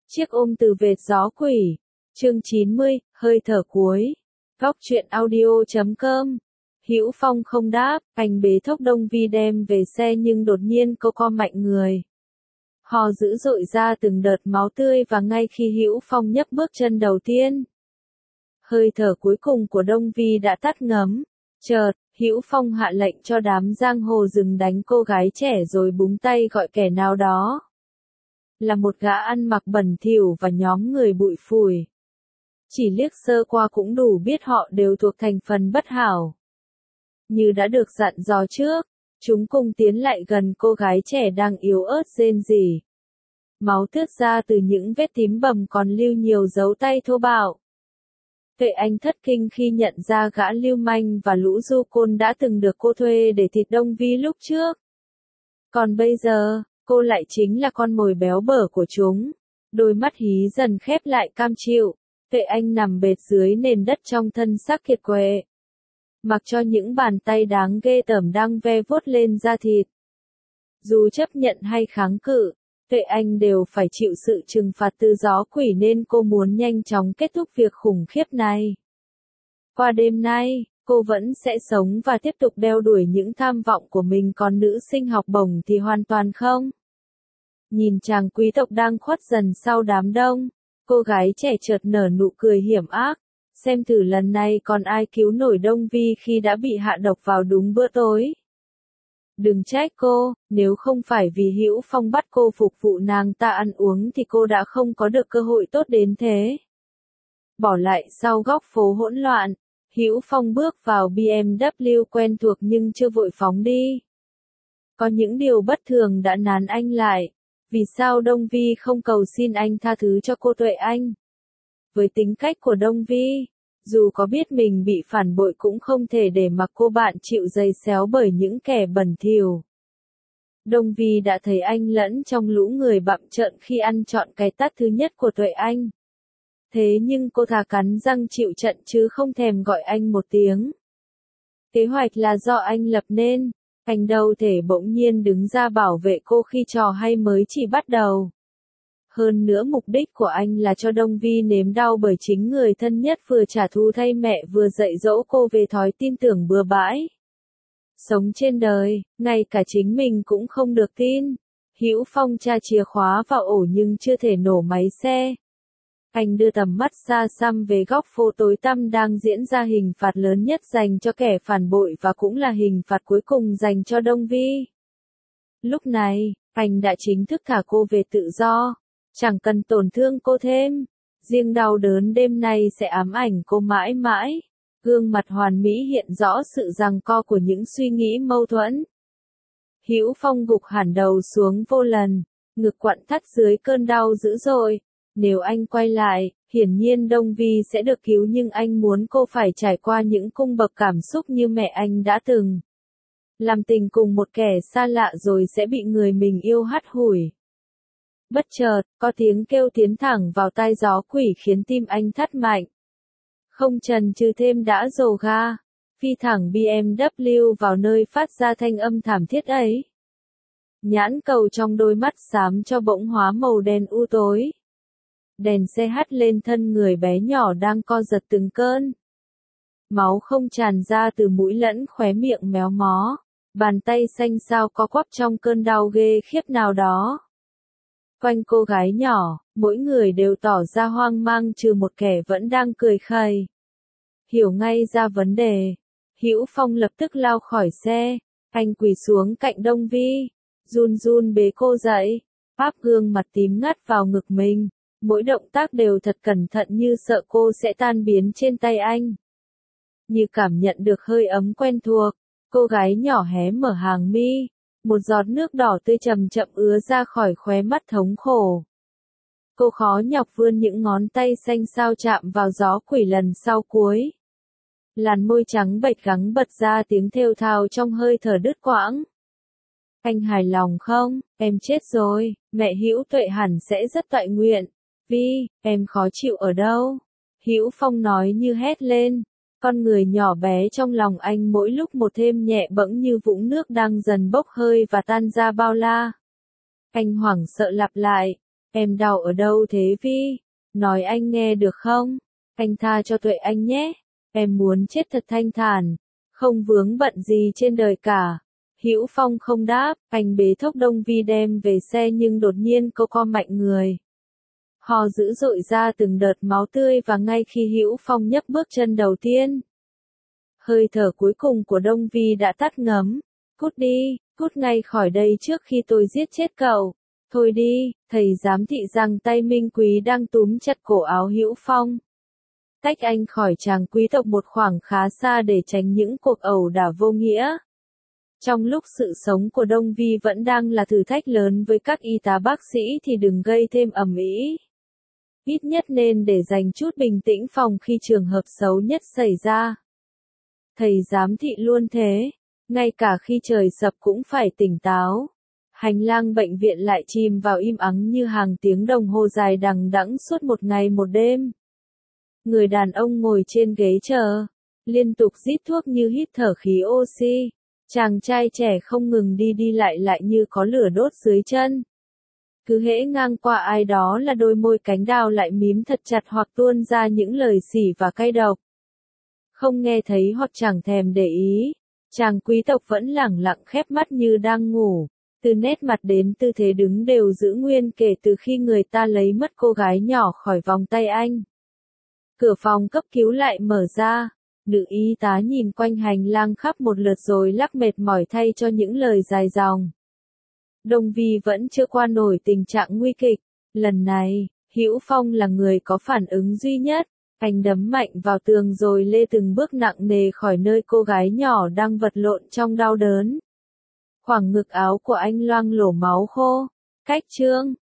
Chiếc ôm từ vệt gió quỷ. Chương 90, hơi thở cuối. Góc truyện audio.com. Hữu Phong không đáp, anh bế thốc Đông Vi đem về xe nhưng đột nhiên cô co mạnh người. Hò dữ dội ra từng đợt máu tươi và ngay khi Hữu Phong nhấc bước chân đầu tiên, hơi thở cuối cùng của Đông Vi đã tắt ngấm. Chợt, Hữu Phong hạ lệnh cho đám giang hồ dừng đánh cô gái trẻ rồi búng tay gọi kẻ nào đó. Là một gã ăn mặc bẩn thỉu và nhóm người bụi phủi. Chỉ liếc sơ qua cũng đủ biết họ đều thuộc thành phần bất hảo. Như đã được dặn dò trước, chúng cùng tiến lại gần cô gái trẻ đang yếu ớt rên rỉ. Máu tướt ra từ những vết tím bầm còn lưu nhiều dấu tay thô bạo. Tuệ Anh thất kinh khi nhận ra gã lưu manh và lũ du côn đã từng được cô thuê để thịt Đông Vi lúc trước. Còn bây giờ, cô lại chính là con mồi béo bở của chúng. Đôi mắt hí dần khép lại cam chịu. Tuệ Anh nằm bệt dưới nền đất trong thân xác kiệt quệ. Mặc cho những bàn tay đáng ghê tởm đang ve vuốt lên da thịt. Dù chấp nhận hay kháng cự, Tuệ Anh đều phải chịu sự trừng phạt từ gió quỷ nên cô muốn nhanh chóng kết thúc việc khủng khiếp này. Qua đêm nay, cô vẫn sẽ sống và tiếp tục đeo đuổi những tham vọng của mình, còn nữ sinh học bổng thì hoàn toàn không. Nhìn chàng quý tộc đang khuất dần sau đám đông, cô gái trẻ chợt nở nụ cười hiểm ác. Xem thử lần này còn ai cứu nổi Đông Vi khi đã bị hạ độc vào đúng bữa tối. Đừng trách cô, nếu không phải vì Hữu Phong bắt cô phục vụ nàng ta ăn uống thì cô đã không có được cơ hội tốt đến thế. Bỏ lại sau góc phố hỗn loạn, Hữu Phong bước vào BMW quen thuộc nhưng chưa vội phóng đi. Có những điều bất thường đã nán anh lại. Vì sao Đông Vi không cầu xin anh tha thứ cho cô Tuệ Anh? Với tính cách của Đông Vi, dù có biết mình bị phản bội cũng không thể để mặc cô bạn chịu giày xéo bởi những kẻ bẩn thỉu. Đông Vi đã thấy anh lẫn trong lũ người bặm trợn khi ăn trọn cái tát thứ nhất của Tuệ Anh. Thế nhưng cô thà cắn răng chịu trận chứ không thèm gọi anh một tiếng. Kế hoạch là do anh lập nên, anh đâu thể bỗng nhiên đứng ra bảo vệ cô khi trò hay mới chỉ bắt đầu. Hơn nữa mục đích của anh là cho Đông Vi nếm đau bởi chính người thân nhất vừa trả thù thay mẹ vừa dạy dỗ cô về thói tin tưởng bừa bãi. Sống trên đời, ngay cả chính mình cũng không được tin. Hữu Phong tra chìa khóa vào ổ nhưng chưa thể nổ máy xe. Anh đưa tầm mắt xa xăm về góc phố tối tăm đang diễn ra hình phạt lớn nhất dành cho kẻ phản bội và cũng là hình phạt cuối cùng dành cho Đông Vi. Lúc này, anh đã chính thức thả cô về tự do. Chẳng cần tổn thương cô thêm. Riêng đau đớn đêm nay sẽ ám ảnh cô mãi mãi. Gương mặt hoàn mỹ hiện rõ sự giằng co của những suy nghĩ mâu thuẫn. Hữu Phong gục hẳn đầu xuống vô lần, ngực quặn thắt dưới cơn đau dữ dội. Nếu anh quay lại, hiển nhiên Đông Vi sẽ được cứu nhưng anh muốn cô phải trải qua những cung bậc cảm xúc như mẹ anh đã từng. Làm tình cùng một kẻ xa lạ rồi sẽ bị người mình yêu hắt hủi. Bất chợt, có tiếng kêu tiến thẳng vào tai gió quỷ khiến tim anh thắt mạnh. Không chần chừ thêm đã dồ ga, phi thẳng BMW vào nơi phát ra thanh âm thảm thiết ấy. Nhãn cầu trong đôi mắt xám cho bỗng hóa màu đen u tối. Đèn xe hắt lên thân người bé nhỏ đang co giật từng cơn. Máu không tràn ra từ mũi lẫn khóe miệng méo mó. Bàn tay xanh xao co quắp trong cơn đau ghê khiếp nào đó. Quanh cô gái nhỏ, mỗi người đều tỏ ra hoang mang trừ một kẻ vẫn đang cười khẩy. Hiểu ngay ra vấn đề, Hữu Phong lập tức lao khỏi xe, anh quỳ xuống cạnh Đông Vi, run run bế cô dậy, áp gương mặt tím ngắt vào ngực mình, mỗi động tác đều thật cẩn thận như sợ cô sẽ tan biến trên tay anh. Như cảm nhận được hơi ấm quen thuộc, cô gái nhỏ hé mở hàng mi. Một giọt nước đỏ tươi chậm chậm ứa ra khỏi khóe mắt thống khổ. Cô khó nhọc vươn những ngón tay xanh xao chạm vào gió quỷ lần sau cuối. Làn môi trắng bệch gắng bật ra tiếng thều thào trong hơi thở đứt quãng. Anh hài lòng không? Em chết rồi, mẹ Hữu Tuệ hẳn sẽ rất toại nguyện. Vi, em khó chịu ở đâu? Hữu Phong nói như hét lên. Con người nhỏ bé trong lòng anh mỗi lúc một thêm nhẹ bẫng như vũng nước đang dần bốc hơi và tan ra bao la. Anh hoảng sợ lặp lại. Em đau ở đâu thế Vi? Nói anh nghe được không? Anh tha cho Tuệ anh nhé. Em muốn chết thật thanh thản. Không vướng bận gì trên đời cả. Hữu Phong không đáp, anh bế Thốc Đông Vi đem về xe nhưng đột nhiên cô co mạnh người. Ho dữ dội ra từng đợt máu tươi và ngay khi Hữu Phong nhấc bước chân đầu tiên. Hơi thở cuối cùng của Đông Vi đã tắt ngấm. Cút đi, cút ngay khỏi đây trước khi tôi giết chết cậu. Thôi đi, thầy giám thị rằng tay Minh Quý đang túm chặt cổ áo Hữu Phong. Tách anh khỏi chàng quý tộc một khoảng khá xa để tránh những cuộc ẩu đả vô nghĩa. Trong lúc sự sống của Đông Vi vẫn đang là thử thách lớn với các y tá bác sĩ thì đừng gây thêm ầm ĩ. Ít nhất nên để dành chút bình tĩnh phòng khi trường hợp xấu nhất xảy ra. Thầy giám thị luôn thế, ngay cả khi trời sập cũng phải tỉnh táo. Hành lang bệnh viện lại chìm vào im ắng như hàng tiếng đồng hồ dài đằng đẵng suốt một ngày một đêm. Người đàn ông ngồi trên ghế chờ, liên tục rít thuốc như hít thở khí oxy. Chàng trai trẻ không ngừng đi lại như có lửa đốt dưới chân. Cứ hễ ngang qua ai đó là đôi môi cánh đào lại mím thật chặt hoặc tuôn ra những lời xỉ và cay độc. Không nghe thấy hoặc chẳng thèm để ý, chàng quý tộc vẫn lẳng lặng khép mắt như đang ngủ. Từ nét mặt đến tư thế đứng đều giữ nguyên kể từ khi người ta lấy mất cô gái nhỏ khỏi vòng tay anh. Cửa phòng cấp cứu lại mở ra. Nữ y tá nhìn quanh hành lang khắp một lượt rồi lắc mệt mỏi thay cho những lời dài dòng. Đông Vi vẫn chưa qua nổi tình trạng nguy kịch. Lần này, Hữu Phong là người có phản ứng duy nhất. Anh đấm mạnh vào tường rồi lê từng bước nặng nề khỏi nơi cô gái nhỏ đang vật lộn trong đau đớn. Khoảng ngực áo của anh loang lổ máu khô. Cách chương